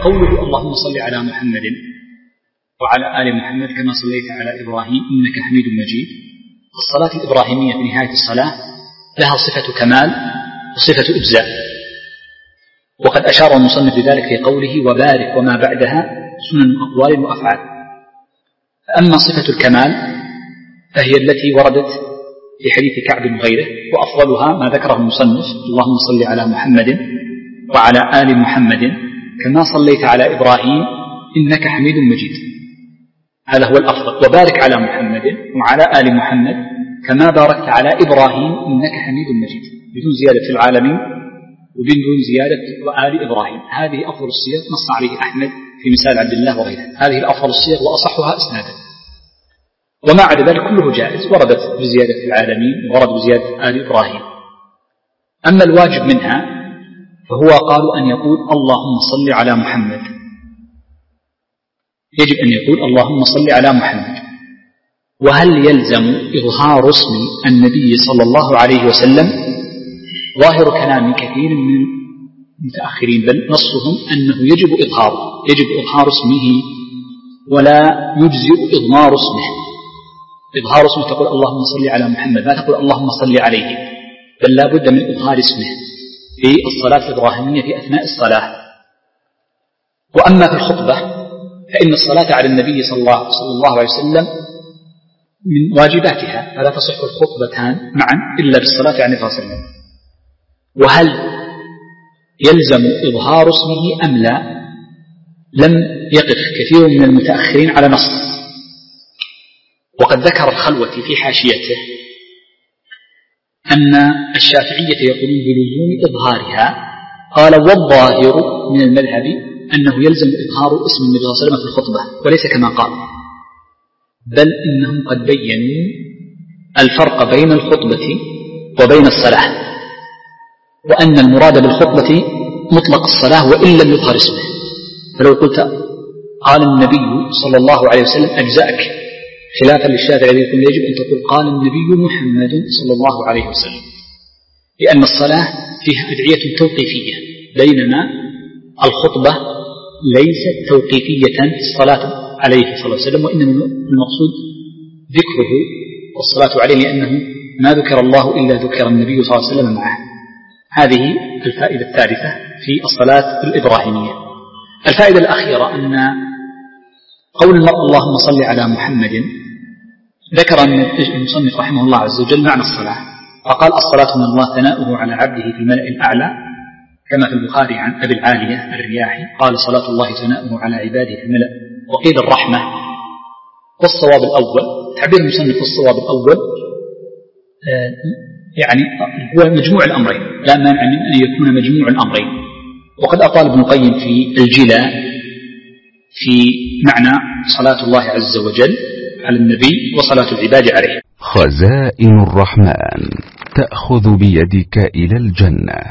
قوله اللهم صل على محمد وعلى آل محمد كما صليت على إبراهيم إنك حميد مجيد. الصلاة الإبراهيمية في نهاية الصلاة لها صفة كمال وصفة إجزاء، وقد أشار المصنف لذلك في قوله وبارك وما بعدها سنن أقوال وأفعال. أما صفة الكمال فهي التي وردت في حديث كعب وغيره، وأفضلها ما ذكره المصنف اللهم صل على محمد وعلى آل محمد كما صليت على إبراهيم إنك حميد مجيد، هذا هو الأفضل. وبارك على محمد وعلى آل محمد كما باركت على إبراهيم إنك حميد مجيد، بدون زيادة في العالمين وبدون زيادة وآل إبراهيم. هذه أفضل الصيغ نص عليه أحمد في مثال عبد الله وغيره، هذه الأفضل الصيغ وأصحها إسنادا. وما عدا ذلك كله جائز، وردت بزيادة في العالمين ورد بزيادة آل إبراهيم. أما الواجب منها فهو قالوا أن يقول اللهم صل على محمد، يجب أن يقول اللهم صل على محمد. وهل يلزم إظهار اسم النبي صلى الله عليه وسلم؟ ظاهر كلام كثير من المتأخرين بل نصهم أنه يجب إظهار اسمه، ولا يجزئ إضمار اسمه. إظهار اسمه تقول اللهم صل على محمد، ما تقول اللهم صل عليه، بل لا بد من إظهار اسمه في الصلاة الإبراهيمية في أثناء الصلاة. وأما في الخطبة فإن الصلاة على النبي صلى الله عليه وسلم من واجباتها، فلا تصح الخطبتان معا إلا بالصلاة عليه الصلاة والسلام. وهل يلزم إظهار اسمه أم لا؟ لم يقف كثير من المتأخرين على نص، وقد ذكر الخلوة في حاشيته أن الشافعية يقولون بلزوم إظهارها. قال والظاهر من المذهب أنه يلزم إظهار اسم النبي صلى الله عليه وسلم في الخطبة، وليس كما قال، بل إنهم قد بينوا الفرق بين الخطبة وبين الصلاة، وأن المراد بالخطبة مطلق الصلاة وإن لم يظهر اسمه. فلو قلت قال النبي صلى الله عليه وسلم أجزأك، خلافا للشافعي الذي يقول يجب أن تقول قال النبي محمد صلى الله عليه وسلم، لأن الصلاة فيها أدعية توقيفية، بينما الخطبة ليست توقيفية في الصلاة عليه صلى الله عليه وسلم، وإنما المقصود ذكره والصلاة عليه، لأنه ما ذكر الله إلا ذكر النبي صلى الله عليه وسلم معه. هذه الفائدة الثالثة في الصلاة الإبراهيمية. الفائدة الأخيرة أن قول اللهم صل على محمد ذكر المصنف رحمه الله عز وجل معنى الصلاة، فقال الصلاة من الله ثناؤه على عبده في الملأ الأعلى، كما في البخاري عن أبي العالية الرياحي قال صلاة الله ثناؤه على عباده في الملأ. وقيل الرحمة. والصواب الأول، تعبير المصنف الصواب الأول يعني هو مجموع الأمرين، لا مانع من أن يكون مجموع الأمرين. وقد أطال ابن القيم في الجلاء في معنى صلاة الله عز وجل على النبي وصلاة العباد عليه. خزائن الرحمن تأخذ بيدك إلى الجنة.